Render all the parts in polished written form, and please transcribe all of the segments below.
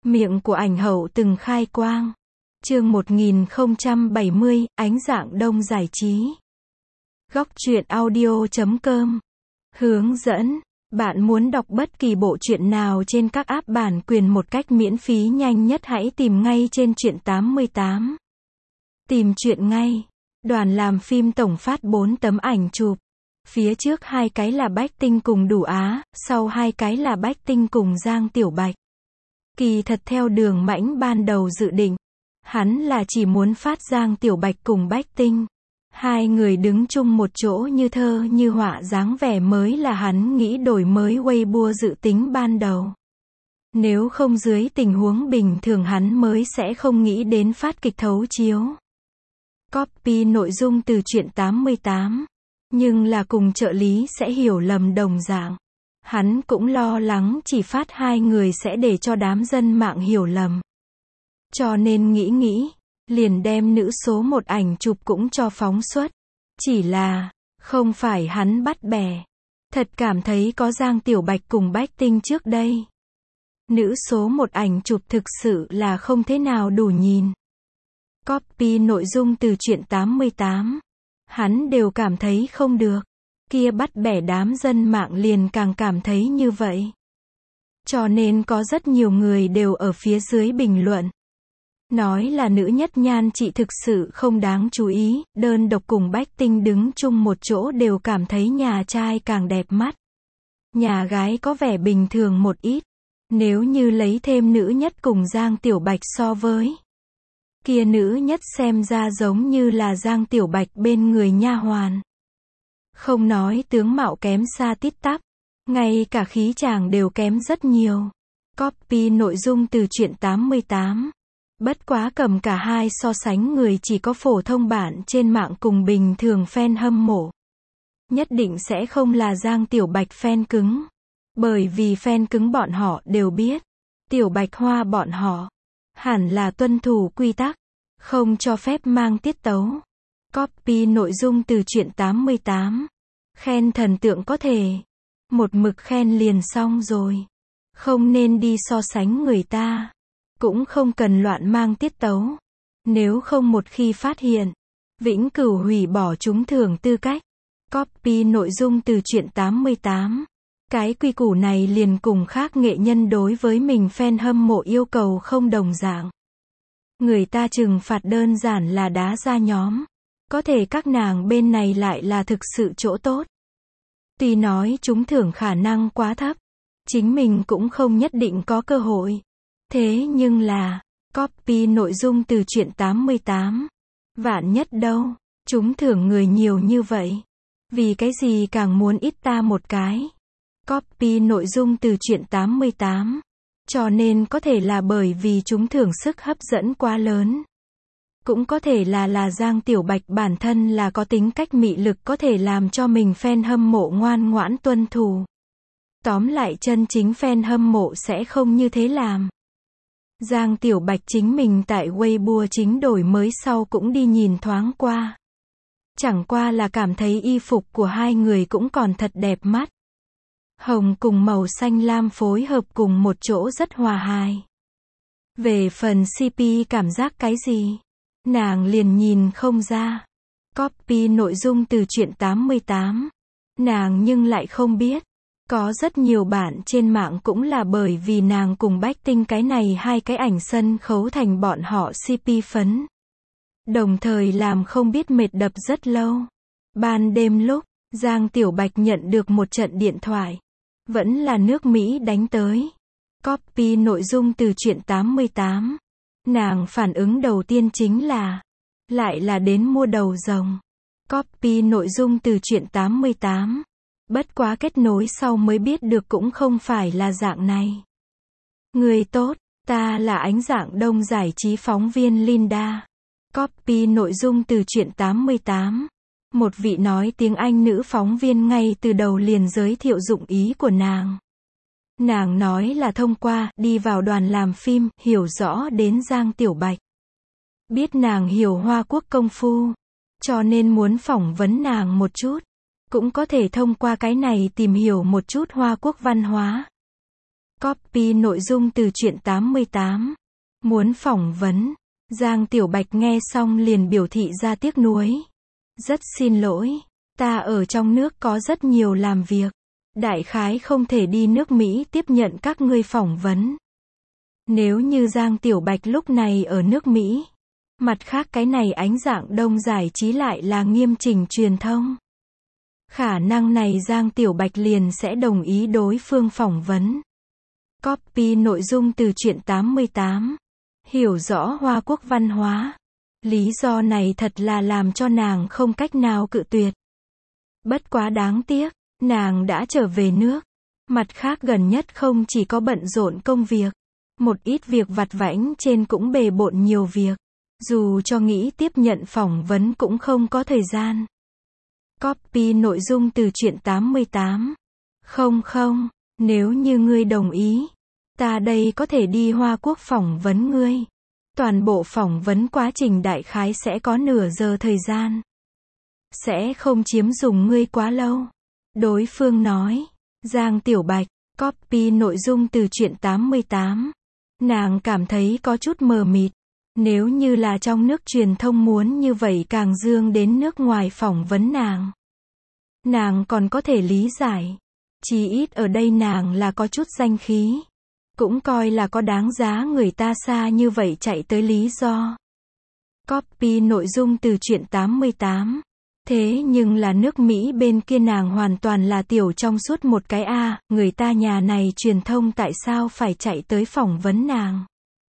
Miệng của ảnh hậu từng khai quang. Chương 1070, ánh dạng đông giải trí. Góc truyện audio.com. Hướng dẫn. Bạn muốn đọc bất kỳ bộ truyện nào trên các app bản quyền một cách miễn phí nhanh nhất, hãy tìm ngay trên Truyện 88. Tìm truyện ngay. Đoàn làm phim tổng phát 4 tấm ảnh chụp. Phía trước 2 cái là Bách Tinh cùng Đủ Á, sau 2 cái là Bách Tinh cùng Giang Tiểu Bạch. Kỳ thật theo Đường Mãnh ban đầu dự định, hắn là chỉ muốn phát Giang Tiểu Bạch cùng Bách Tinh. 2 người đứng chung một chỗ như thơ như họa, dáng vẻ mới là hắn nghĩ đổi mới Weibo dự tính ban đầu. Nếu không dưới tình huống bình thường hắn mới sẽ không nghĩ đến phát kịch thấu chiếu. Copy nội dung từ Truyện 88. Nhưng là cùng trợ lý sẽ hiểu lầm đồng dạng. Hắn cũng lo lắng chỉ phát 2 người sẽ để cho đám dân mạng hiểu lầm. Cho nên nghĩ, liền đem nữ số 1 ảnh chụp cũng cho phóng xuất. Chỉ là, không phải hắn bắt bẻ. Thật cảm thấy có Giang Tiểu Bạch cùng Bách Tinh trước đây. Nữ số 1 ảnh chụp thực sự là không thế nào đủ nhìn. Copy nội dung từ Truyện 88. Hắn đều cảm thấy không được. Kia bắt bẻ đám dân mạng liền càng cảm thấy như vậy. Cho nên có rất nhiều người đều ở phía dưới bình luận. Nói là nữ nhất nhan chị thực sự không đáng chú ý, đơn độc cùng Bách Tinh đứng chung một chỗ đều cảm thấy nhà trai càng đẹp mắt. Nhà gái có vẻ bình thường một ít. Nếu như lấy thêm nữ nhất cùng Giang Tiểu Bạch so với kia nữ nhất xem ra giống như là Giang Tiểu Bạch bên người nha hoàn. Không nói tướng mạo kém xa tít tắp, ngay cả khí chàng đều kém rất nhiều. Copy nội dung từ Truyện 88. Bất quá cầm cả hai so sánh người chỉ có phổ thông bản trên mạng cùng bình thường fan hâm mộ. Nhất định sẽ không là Giang Tiểu Bạch fan cứng. Bởi vì fan cứng bọn họ đều biết. Tiểu Bạch Hoa bọn họ hẳn là tuân thủ quy tắc, không cho phép mang tiết tấu. Copy nội dung từ Truyện 88. Khen thần tượng có thể một mực khen liền xong rồi. Không nên đi so sánh người ta. Cũng không cần loạn mang tiết tấu. Nếu không một khi phát hiện, vĩnh cửu hủy bỏ trúng thưởng tư cách. Copy nội dung từ Truyện 88. Cái quy củ này liền cùng khác nghệ nhân đối với mình fan hâm mộ yêu cầu không đồng dạng. Người ta trừng phạt đơn giản là đá ra nhóm. Có thể các nàng bên này lại là thực sự chỗ tốt. Tuy nói trúng thưởng khả năng quá thấp, chính mình cũng không nhất định có cơ hội. Thế nhưng là, copy nội dung từ Truyện 88. Vạn nhất đâu, trúng thưởng người nhiều như vậy. Vì cái gì càng muốn ít ta một cái. Copy nội dung từ Truyện 88. Cho nên có thể là bởi vì trúng thưởng sức hấp dẫn quá lớn. Cũng có thể là Giang Tiểu Bạch bản thân là có tính cách mị lực có thể làm cho mình fan hâm mộ ngoan ngoãn tuân thủ. Tóm lại chân chính fan hâm mộ sẽ không như thế làm. Giang Tiểu Bạch chính mình tại Weibo chính đổi mới sau cũng đi nhìn thoáng qua. Chẳng qua là cảm thấy y phục của 2 người cũng còn thật đẹp mắt. Hồng cùng màu xanh lam phối hợp cùng một chỗ rất hòa hài. Về phần CP cảm giác cái gì? Nàng liền nhìn không ra. Copy nội dung từ Truyện 88. Nàng nhưng lại không biết. Có rất nhiều bạn trên mạng cũng là bởi vì nàng cùng Bách Tinh cái này 2 cái ảnh sân khấu thành bọn họ CP phấn. Đồng thời làm không biết mệt đập rất lâu. Ban đêm lúc, Giang Tiểu Bạch nhận được một trận điện thoại. Vẫn là nước Mỹ đánh tới. Copy nội dung từ Truyện 88. Nàng phản ứng đầu tiên chính là, lại là đến mua đầu rồng. Copy nội dung từ Truyện 88. Bất quá kết nối sau mới biết được cũng không phải là dạng này. Người tốt, ta là ánh dạng đông giải trí phóng viên Linda. Copy nội dung từ Truyện 88. Một vị nói tiếng Anh nữ phóng viên ngay từ đầu liền giới thiệu dụng ý của nàng. Nàng nói là thông qua đi vào đoàn làm phim, hiểu rõ đến Giang Tiểu Bạch. Biết nàng hiểu Hoa Quốc công phu, cho nên muốn phỏng vấn nàng một chút. Cũng có thể thông qua cái này tìm hiểu một chút Hoa Quốc văn hóa. Copy nội dung từ truyện 88. Muốn phỏng vấn. Giang Tiểu Bạch nghe xong liền biểu thị ra tiếc nuối. Rất xin lỗi. Ta ở trong nước có rất nhiều làm việc. Đại khái không thể đi nước Mỹ tiếp nhận các ngươi phỏng vấn. Nếu như Giang Tiểu Bạch lúc này ở nước Mỹ. Mặt khác cái này Ánh Dạng Đông giải trí lại là Nghiêm Chỉnh truyền thông. Khả năng này Giang Tiểu Bạch liền sẽ đồng ý đối phương phỏng vấn. Copy nội dung từ truyện 88. Hiểu rõ Hoa Quốc văn hóa. Lý do này thật là làm cho nàng không cách nào cự tuyệt. Bất quá đáng tiếc, nàng đã trở về nước. Mặt khác gần nhất không chỉ có bận rộn công việc, một ít việc vặt vãnh trên cũng bề bộn nhiều việc. Dù cho nghĩ tiếp nhận phỏng vấn cũng không có thời gian. Copy nội dung từ truyện 88. Không, nếu như ngươi đồng ý, ta đây có thể đi Hoa Quốc phỏng vấn ngươi. Toàn bộ phỏng vấn quá trình đại khái sẽ có nửa giờ thời gian. Sẽ không chiếm dùng ngươi quá lâu. Đối phương nói. Giang Tiểu Bạch, copy nội dung từ truyện 88. Nàng cảm thấy có chút mờ mịt. Nếu như là trong nước truyền thông muốn như vậy càng dương đến nước ngoài phỏng vấn nàng còn có thể lý giải. Chí ít ở đây nàng là có chút danh khí. Cũng coi là có đáng giá người ta xa như vậy chạy tới lý do. Copy nội dung từ truyện 88. Thế nhưng là nước Mỹ bên kia nàng hoàn toàn là tiểu trong suốt một cái a, người ta nhà này truyền thông tại sao phải chạy tới phỏng vấn nàng?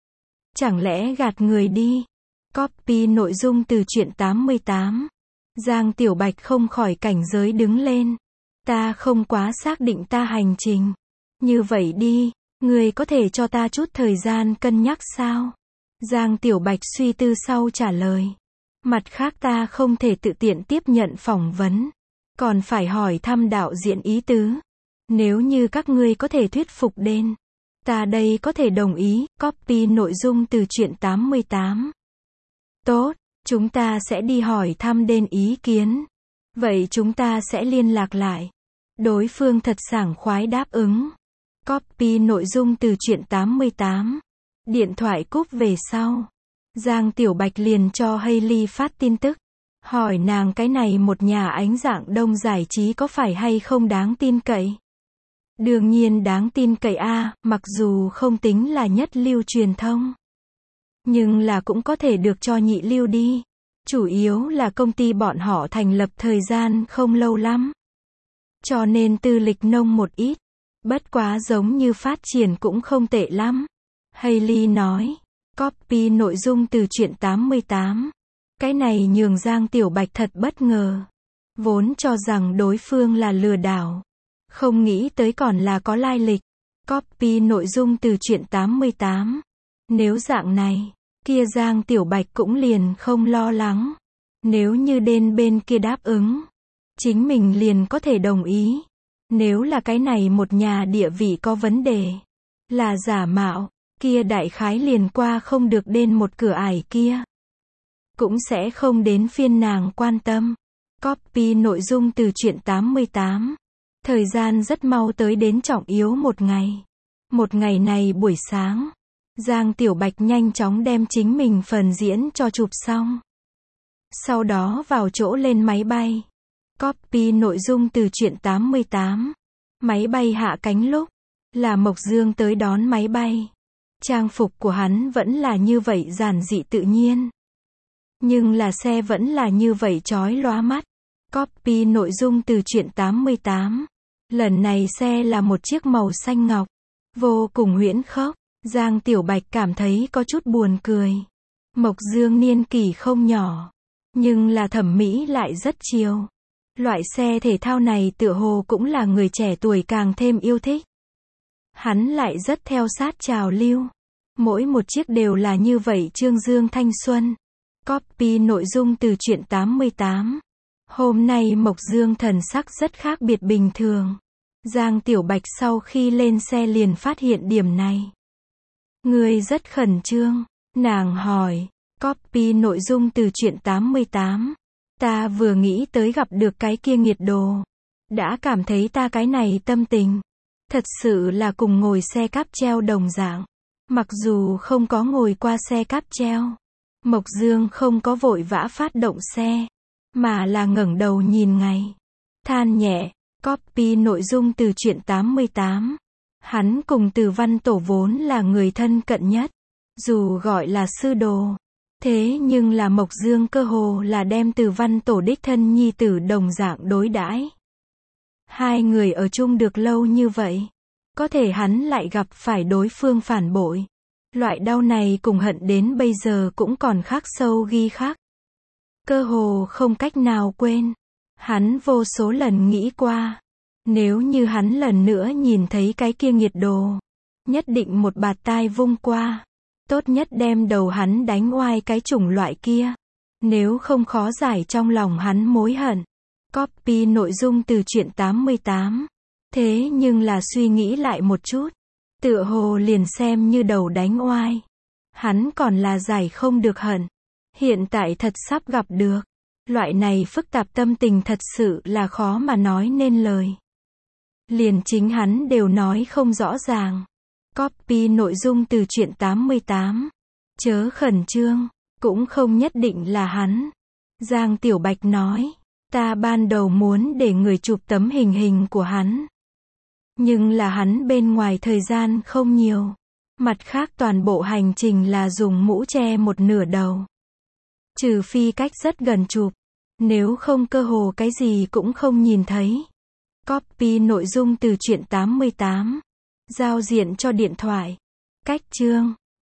Chẳng lẽ gạt người đi? Copy nội dung từ truyện 88. Giang Tiểu Bạch không khỏi cảnh giới đứng lên. Ta không quá xác định ta hành trình. Như vậy đi, ngươi có thể cho ta chút thời gian cân nhắc sao? Giang Tiểu Bạch suy tư sau trả lời. Mặt khác ta không thể tự tiện tiếp nhận phỏng vấn. Còn phải hỏi thăm đạo diễn ý tứ. Nếu như các ngươi có thể thuyết phục đến, ta đây có thể đồng ý. Copy nội dung từ truyện 88. Tốt, chúng ta sẽ đi hỏi thăm đến ý kiến. Vậy chúng ta sẽ liên lạc lại. Đối phương thật sảng khoái đáp ứng. Copy nội dung từ truyện 88. Điện thoại cúp về sau. Giang Tiểu Bạch liền cho Hailey phát tin tức. Hỏi nàng cái này một nhà Ánh Dạng Đông giải trí có phải hay không đáng tin cậy? Đương nhiên đáng tin cậy a, mặc dù không tính là nhất lưu truyền thông. Nhưng là cũng có thể được cho nhị lưu đi. Chủ yếu là công ty bọn họ thành lập thời gian không lâu lắm. Cho nên tư lịch nông một ít. Bất quá giống như phát triển cũng không tệ lắm. Hailey nói. Copy nội dung từ truyện 88. Cái này nhường Giang Tiểu Bạch thật bất ngờ. Vốn cho rằng đối phương là lừa đảo. Không nghĩ tới còn là có lai lịch. Copy nội dung từ truyện 88. Nếu dạng này, kia Giang Tiểu Bạch cũng liền không lo lắng. Nếu như bên kia đáp ứng, chính mình liền có thể đồng ý. Nếu là cái này một nhà địa vị có vấn đề, là giả mạo, kia đại khái liền qua không được đến một cửa ải kia. Cũng sẽ không đến phiên nàng quan tâm. Copy nội dung từ truyện 88. Thời gian rất mau tới đến trọng yếu một ngày. Một ngày này buổi sáng, Giang Tiểu Bạch nhanh chóng đem chính mình phần diễn cho chụp xong. Sau đó vào chỗ lên máy bay. Copy nội dung từ truyện 88. Máy bay hạ cánh lúc, là Mộc Dương tới đón máy bay. Trang phục của hắn vẫn là như vậy giản dị tự nhiên. Nhưng là xe vẫn là như vậy chói lóa mắt. Copy nội dung từ truyện 88. Lần này xe là một chiếc màu xanh ngọc. Vô cùng huyễn khốc. Giang Tiểu Bạch cảm thấy có chút buồn cười. Mộc Dương niên kỷ không nhỏ. Nhưng là thẩm mỹ lại rất chiều. Loại xe thể thao này tựa hồ cũng là người trẻ tuổi càng thêm yêu thích. Hắn lại rất theo sát trào lưu. Mỗi một chiếc đều là như vậy trương dương thanh xuân. Copy nội dung từ truyện 88. Hôm nay Mộc Dương thần sắc rất khác biệt bình thường. Giang Tiểu Bạch sau khi lên xe liền phát hiện điểm này. Người rất khẩn trương. Nàng hỏi. Copy nội dung từ truyện 88. Ta vừa nghĩ tới gặp được cái kia nghiệt đồ. Đã cảm thấy ta cái này tâm tình. Thật sự là cùng ngồi xe cáp treo đồng dạng. Mặc dù không có ngồi qua xe cáp treo, Mộc Dương không có vội vã phát động xe, mà là ngẩng đầu nhìn ngày. Than nhẹ, copy nội dung từ truyện 88. Hắn cùng Từ Văn Tổ vốn là người thân cận nhất. Dù gọi là sư đồ, thế nhưng là Mộc Dương cơ hồ là đem Từ Văn Tổ đích thân nhi tử đồng dạng đối đãi. Hai người ở chung được lâu như vậy, có thể hắn lại gặp phải đối phương phản bội. Loại đau này cùng hận đến bây giờ cũng còn khắc sâu ghi khắc. Cơ hồ không cách nào quên. Hắn vô số lần nghĩ qua, nếu như hắn lần nữa nhìn thấy cái kia nghiệt đồ, nhất định một bạt tai vung qua. Tốt nhất đem đầu hắn đánh oai cái chủng loại kia. Nếu không khó giải trong lòng hắn mối hận. Copy nội dung từ truyện 88. Thế nhưng là suy nghĩ lại một chút, tựa hồ liền xem như đầu đánh oai, hắn còn là giải không được hận. Hiện tại thật sắp gặp được. Loại này phức tạp tâm tình thật sự là khó mà nói nên lời. Liền chính hắn đều nói không rõ ràng. Copy nội dung từ truyện 88. Chớ khẩn trương, cũng không nhất định là hắn. Giang Tiểu Bạch nói, ta ban đầu muốn để người chụp tấm hình của hắn. Nhưng là hắn bên ngoài thời gian không nhiều. Mặt khác toàn bộ hành trình là dùng mũ che một nửa đầu. Trừ phi cách rất gần chụp, nếu không cơ hồ cái gì cũng không nhìn thấy. Copy nội dung từ truyện 88. Giao diện cho điện thoại. Cách chương